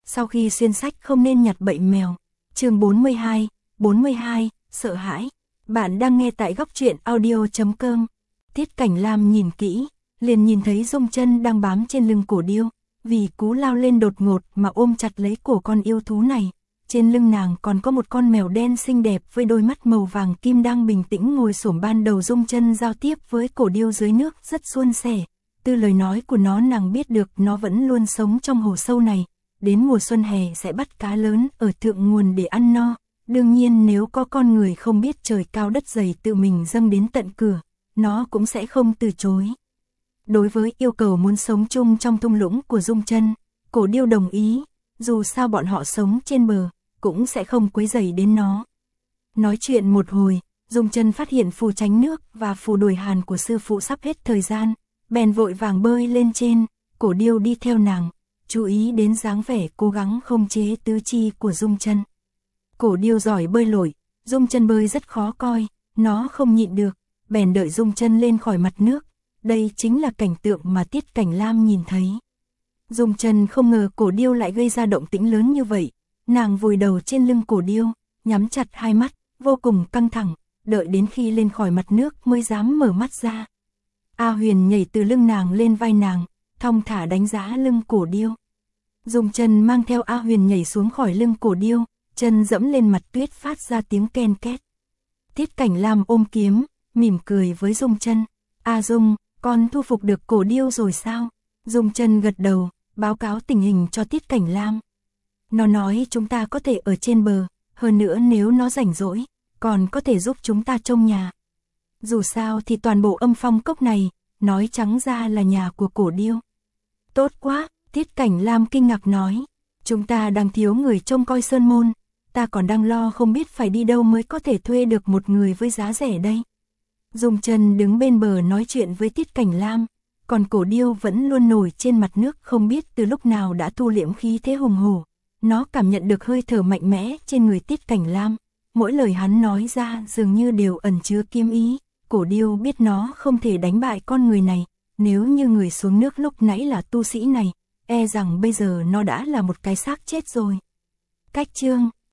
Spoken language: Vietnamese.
Sau khi xuyên sách không nên nhặt bậy mèo. Chương 42, sợ hãi. Bạn đang nghe tại góc truyện audio.com. Tiết Cảnh Lam nhìn kỹ, liền nhìn thấy Dung Chân đang bám trên lưng cổ điêu, vì cú lao lên đột ngột mà ôm chặt lấy cổ con yêu thú này. Trên lưng nàng còn có một con mèo đen xinh đẹp với đôi mắt màu vàng kim đang bình tĩnh ngồi xổm. Ban đầu Dung Chân giao tiếp với cổ điêu dưới nước rất suôn sẻ. Từ lời nói của nó nàng biết được nó vẫn luôn sống trong hồ sâu này. Đến mùa xuân hè sẽ bắt cá lớn ở thượng nguồn để ăn no. Đương nhiên nếu có con người không biết trời cao đất dày tự mình dâng đến tận cửa, nó cũng sẽ không từ chối. Đối với yêu cầu muốn sống chung trong thung lũng của Dung Chân, cổ điêu đồng ý, dù sao bọn họ sống trên bờ, cũng sẽ không quấy rầy đến nó. Nói chuyện một hồi, Dung Chân phát hiện phù tránh nước và phù đuổi hàn của sư phụ sắp hết thời gian, bèn vội vàng bơi lên trên, cổ điêu đi theo nàng, chú ý đến dáng vẻ cố gắng khống chế tứ chi của Dung Chân. Cổ điêu giỏi bơi lội, Dung Chân bơi rất khó coi, nó không nhịn được, bèn đợi Dung Chân lên khỏi mặt nước. Đây chính là cảnh tượng mà Tiết Cảnh Lam nhìn thấy. Dung Chân không ngờ cổ điêu lại gây ra động tĩnh lớn như vậy, nàng vùi đầu trên lưng cổ điêu, nhắm chặt hai mắt, vô cùng căng thẳng, đợi đến khi lên khỏi mặt nước mới dám mở mắt ra. A Huyền nhảy từ lưng nàng lên vai nàng, thong thả đánh giá lưng cổ điêu. Dung Chân mang theo A Huyền nhảy xuống khỏi lưng cổ điêu, chân dẫm lên mặt tuyết phát ra tiếng ken két. Tiết Cảnh Lam ôm kiếm, mỉm cười với Dung Chân. A Dung, con thu phục được cổ điêu rồi sao? Dung Chân gật đầu, báo cáo tình hình cho Tiết Cảnh Lam. Nó nói chúng ta có thể ở trên bờ, hơn nữa nếu nó rảnh rỗi, còn có thể giúp chúng ta trông nhà. Dù sao thì toàn bộ Âm Phong Cốc này, nói trắng ra là nhà của cổ điêu. Tốt quá, Tiết Cảnh Lam kinh ngạc nói. Chúng ta đang thiếu người trông coi sơn môn, ta còn đang lo không biết phải đi đâu mới có thể thuê được một người với giá rẻ đây. Dung Chân đứng bên bờ nói chuyện với Tiết Cảnh Lam, còn cổ điêu vẫn luôn nổi trên mặt nước không biết từ lúc nào đã thu liễm khí thế hùng hổ. Nó cảm nhận được hơi thở mạnh mẽ trên người Tiết Cảnh Lam, mỗi lời hắn nói ra dường như đều ẩn chứa kiếm ý. Cổ điêu biết nó không thể đánh bại con người này, nếu như người xuống nước lúc nãy là tu sĩ này, e rằng bây giờ nó đã là một cái xác chết rồi. Cách chương